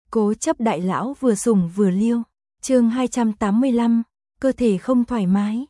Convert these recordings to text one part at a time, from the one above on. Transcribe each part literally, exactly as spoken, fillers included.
Cố chấp đại lão vừa sủng vừa liêu. Chương hai trăm tám mươi lăm, cơ thể không thoải mái.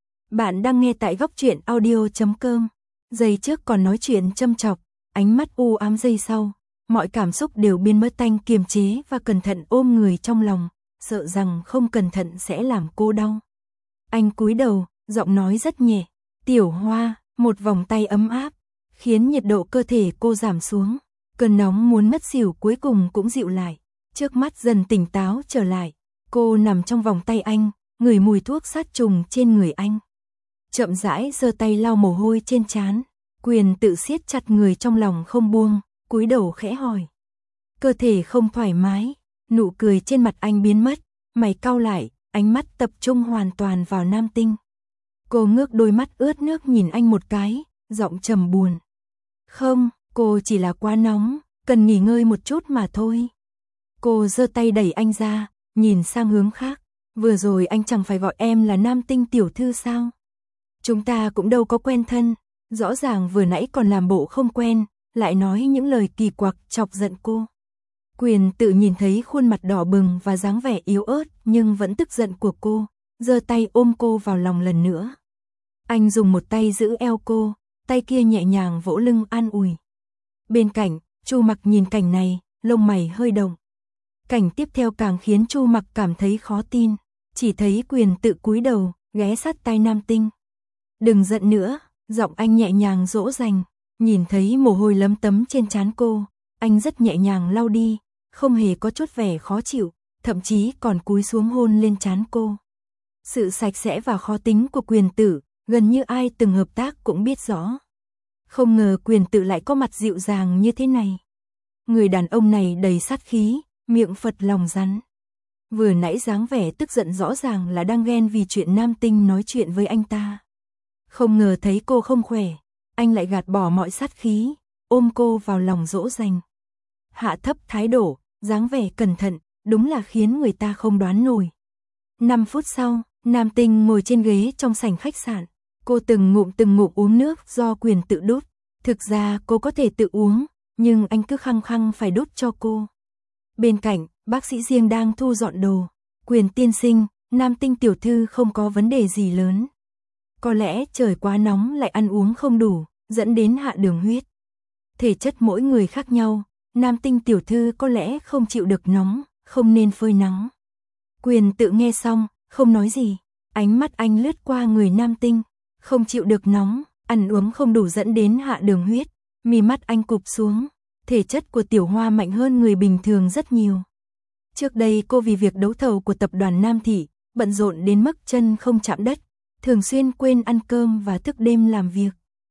Bạn đang nghe tại góc truyện audio chấm com. Giây trước còn nói chuyện châm chọc, ánh mắt u ám giây sau, mọi cảm xúc đều biến mất tanh kiềm chế và cẩn thận ôm người trong lòng, sợ rằng không cẩn thận sẽ làm cô đau. Anh cúi đầu, giọng nói rất nhẹ, "Tiểu Hoa", một vòng tay ấm áp, khiến nhiệt độ cơ thể cô giảm xuống, cơn nóng muốn ngất xỉu cuối cùng cũng dịu lại, trước mắt dần tỉnh táo trở lại. Cô nằm trong vòng tay anh, ngửi mùi thuốc sát trùng trên người anh. Chậm rãi giơ tay lau mồ hôi trên trán, Quyền tự siết chặt người trong lòng không buông, cúi đầu khẽ hỏi. Cơ thể không thoải mái, nụ cười trên mặt anh biến mất, mày cau lại, ánh mắt tập trung hoàn toàn vào Nam Tinh. Cô ngước đôi mắt ướt nước nhìn anh một cái, giọng trầm buồn. Không, cô chỉ là quá nóng, cần nghỉ ngơi một chút mà thôi. Cô giơ tay đẩy anh ra, nhìn sang hướng khác. Vừa rồi anh chẳng phải gọi em là Nam Tinh tiểu thư sao? Chúng ta cũng đâu có quen thân, rõ ràng vừa nãy còn làm bộ không quen, lại nói những lời kỳ quặc chọc giận cô. Quyền tự nhìn thấy khuôn mặt đỏ bừng và dáng vẻ yếu ớt nhưng vẫn tức giận của cô, giơ tay ôm cô vào lòng lần nữa. Anh dùng một tay giữ eo cô, tay kia nhẹ nhàng vỗ lưng an ủi. Bên cạnh, Chu Mặc nhìn cảnh này, lông mày hơi động. Cảnh tiếp theo càng khiến Chu Mặc cảm thấy khó tin, chỉ thấy Quyền tự cúi đầu, ghé sát tai Nam Tinh. Đừng giận nữa, giọng anh nhẹ nhàng dỗ dành, nhìn thấy mồ hôi lấm tấm trên trán cô, anh rất nhẹ nhàng lau đi, không hề có chút vẻ khó chịu, thậm chí còn cúi xuống hôn lên trán cô. Sự sạch sẽ và khó tính của Quyền tử, gần như ai từng hợp tác cũng biết rõ. Không ngờ Quyền tử lại có mặt dịu dàng như thế này. Người đàn ông này đầy sát khí, miệng phật lòng rắn. Vừa nãy dáng vẻ tức giận rõ ràng là đang ghen vì chuyện Nam Tinh nói chuyện với anh ta. Không ngờ thấy cô không khỏe, anh lại gạt bỏ mọi sát khí, ôm cô vào lòng dỗ dành. Hạ thấp thái độ, dáng vẻ cẩn thận, đúng là khiến người ta không đoán nổi. Năm phút sau, Nam Tinh ngồi trên ghế trong sảnh khách sạn. Cô từng ngụm từng ngụm uống nước do Quyền tự đút. Thực ra cô có thể tự uống, nhưng anh cứ khăng khăng phải đút cho cô. Bên cạnh, bác sĩ riêng đang thu dọn đồ. Quyền tiên sinh, Nam Tinh tiểu thư không có vấn đề gì lớn. Có lẽ trời quá nóng lại ăn uống không đủ, dẫn đến hạ đường huyết. Thể chất mỗi người khác nhau, Nam Tinh tiểu thư có lẽ không chịu được nóng, không nên phơi nắng. Quyền tự nghe xong, không nói gì. Ánh mắt anh lướt qua người Nam Tinh, không chịu được nóng, ăn uống không đủ dẫn đến hạ đường huyết. Mí mắt anh cụp xuống, thể chất của Tiểu Hoa mạnh hơn người bình thường rất nhiều. Trước đây cô vì việc đấu thầu của tập đoàn Nam Thị, bận rộn đến mức chân không chạm đất, thường xuyên quên ăn cơm và thức đêm làm việc.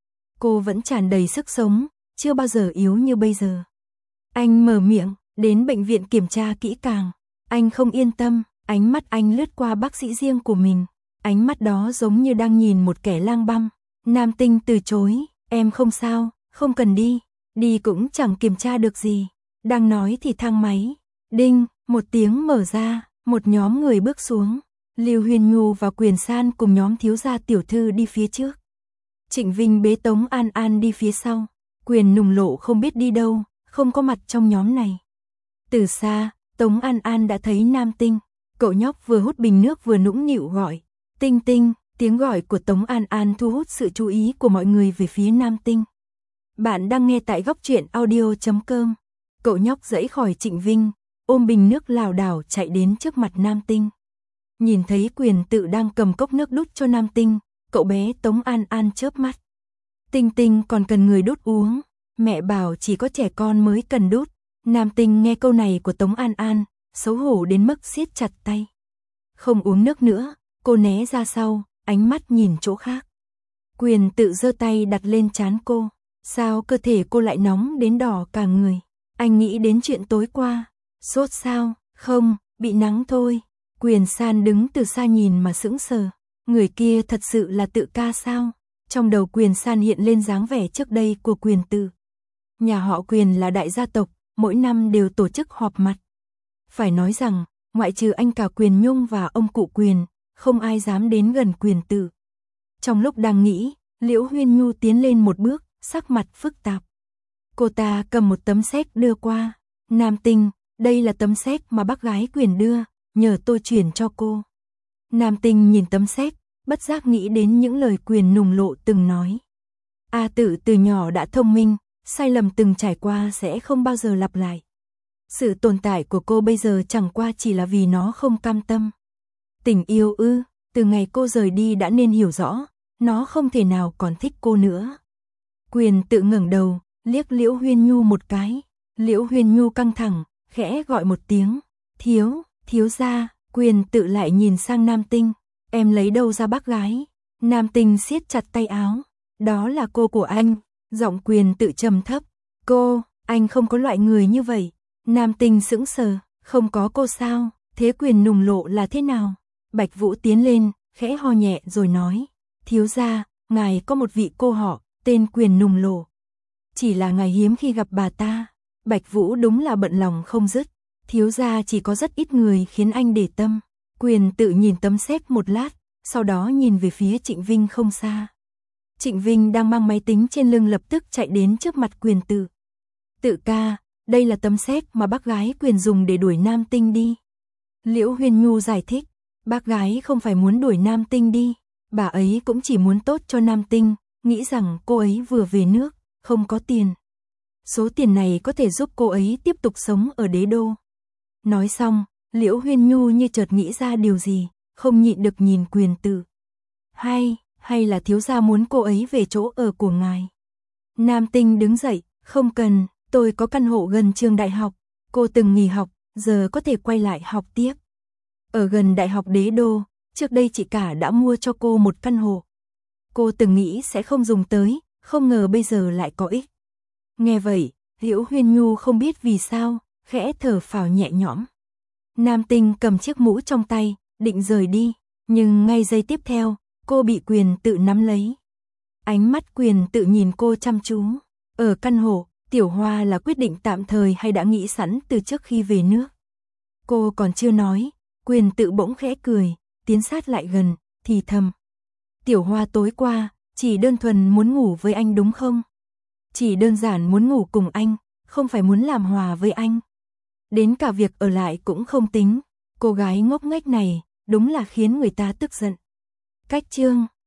Cô vẫn tràn đầy sức sống, chưa bao giờ yếu như bây giờ. Anh mở miệng, đến bệnh viện kiểm tra kỹ càng. Anh không yên tâm, ánh mắt anh lướt qua bác sĩ riêng của mình. Ánh mắt đó giống như đang nhìn một kẻ lang băm. Nam Tinh từ chối, em không sao, không cần đi. Đi cũng chẳng kiểm tra được gì. Đang nói thì thang máy. Đinh, một tiếng mở ra, một nhóm người bước xuống. Lưu Huyền Nhu và Quyền San cùng nhóm thiếu gia tiểu thư đi phía trước. Trịnh Vinh bế Tống An An đi phía sau. Quyền Nùng Lộ không biết đi đâu, không có mặt trong nhóm này. Từ xa, Tống An An đã thấy Nam Tinh. Cậu nhóc vừa hút bình nước vừa nũng nịu gọi. Tinh Tinh, tiếng gọi của Tống An An thu hút sự chú ý của mọi người về phía Nam Tinh. Bạn đang nghe tại góc truyện audio chấm com. Cậu nhóc giãy khỏi Trịnh Vinh, ôm bình nước lảo đảo chạy đến trước mặt Nam Tinh. Nhìn thấy Quyền tự đang cầm cốc nước đút cho Nam Tinh, cậu bé Tống An An chớp mắt. Tinh Tinh còn cần người đút uống, mẹ bảo chỉ có trẻ con mới cần đút. Nam Tinh nghe câu này của Tống An An, xấu hổ đến mức siết chặt tay. Không uống nước nữa, cô né ra sau, ánh mắt nhìn chỗ khác. Quyền tự giơ tay đặt lên trán cô. Sao cơ thể cô lại nóng đến đỏ cả người? Anh nghĩ đến chuyện tối qua. Sốt sao? Không, bị nắng thôi. Quyền San đứng từ xa nhìn mà sững sờ. Người kia thật sự là Tự Ca sao? Trong đầu Quyền San hiện lên dáng vẻ trước đây của Quyền Tự. Nhà họ Quyền là đại gia tộc, mỗi năm đều tổ chức họp mặt. Phải nói rằng, ngoại trừ anh cả Quyền Nhung và ông cụ Quyền, không ai dám đến gần Quyền Tự. Trong lúc đang nghĩ, Liễu Huyên Nhu tiến lên một bước, sắc mặt phức tạp. Cô ta cầm một tấm séc đưa qua. Nam Tinh, đây là tấm séc mà bác gái Quyền đưa, nhờ tôi chuyển cho cô. Nam Tinh nhìn tấm séc, bất giác nghĩ đến những lời Quyền nùng lộ từng nói. A Tự từ nhỏ đã thông minh, sai lầm từng trải qua sẽ không bao giờ lặp lại. Sự tồn tại của cô bây giờ chẳng qua chỉ là vì nó không cam tâm. Tình yêu ư, từ ngày cô rời đi đã nên hiểu rõ, nó không thể nào còn thích cô nữa. Quyền Tự ngẩng đầu, liếc Liễu Huyên Nhu một cái. Liễu Huyên Nhu căng thẳng, khẽ gọi một tiếng, thiếu, thiếu gia. Quyền Tự lại nhìn sang Nam Tinh, em lấy đâu ra bác gái? Nam Tinh siết chặt tay áo, đó là cô của anh. Giọng Quyền Tự trầm thấp, cô, anh không có loại người như vậy. Nam Tinh sững sờ, không có cô sao? Thế Quyền nùng lộ là thế nào? Bạch Vũ tiến lên, khẽ ho nhẹ rồi nói, thiếu gia, ngài có một vị cô họ, tên Quyền nùng lộ. Chỉ là ngài hiếm khi gặp bà ta. Bạch Vũ đúng là bận lòng không dứt. Thiếu gia chỉ có rất ít người khiến anh để tâm. Quyền Tự nhìn tấm séc một lát, sau đó nhìn về phía Trịnh Vinh không xa. Trịnh Vinh đang mang máy tính trên lưng lập tức chạy đến trước mặt Quyền Tự. Tự ca, đây là tấm séc mà bác gái Quyền dùng để đuổi Nam Tinh đi. Liễu Huyên Nhu giải thích, bác gái không phải muốn đuổi Nam Tinh đi, bà ấy cũng chỉ muốn tốt cho Nam Tinh, nghĩ rằng cô ấy vừa về nước, không có tiền. Số tiền này có thể giúp cô ấy tiếp tục sống ở đế đô. Nói xong, Liễu Huyên Nhu như chợt nghĩ ra điều gì, không nhịn được nhìn Quyền Tự. Hay, hay là thiếu gia muốn cô ấy về chỗ ở của ngài? Nam Tinh đứng dậy, không cần, tôi có căn hộ gần trường đại học, cô từng nghỉ học, giờ có thể quay lại học tiếp. Ở gần đại học đế đô, trước đây chị cả đã mua cho cô một căn hộ. Cô từng nghĩ sẽ không dùng tới, không ngờ bây giờ lại có ích. Nghe vậy, Liễu Huyên Nhu không biết vì sao, khẽ thở phào nhẹ nhõm. Nam Tinh cầm chiếc mũ trong tay, định rời đi, nhưng ngay giây tiếp theo, cô bị Quyền Tự nắm lấy. Ánh mắt Quyền Tự nhìn cô chăm chú. Ở căn hộ, Tiểu Hoa là quyết định tạm thời hay đã nghĩ sẵn từ trước khi về nước? Cô còn chưa nói, Quyền Tự bỗng khẽ cười, tiến sát lại gần, thì thầm. Tiểu Hoa tối qua, chỉ đơn thuần muốn ngủ với anh đúng không? Chỉ đơn giản muốn ngủ cùng anh, không phải muốn làm hòa với anh. Đến cả việc ở lại cũng không tính. Cô gái ngốc nghếch này, đúng là khiến người ta tức giận. Cách chương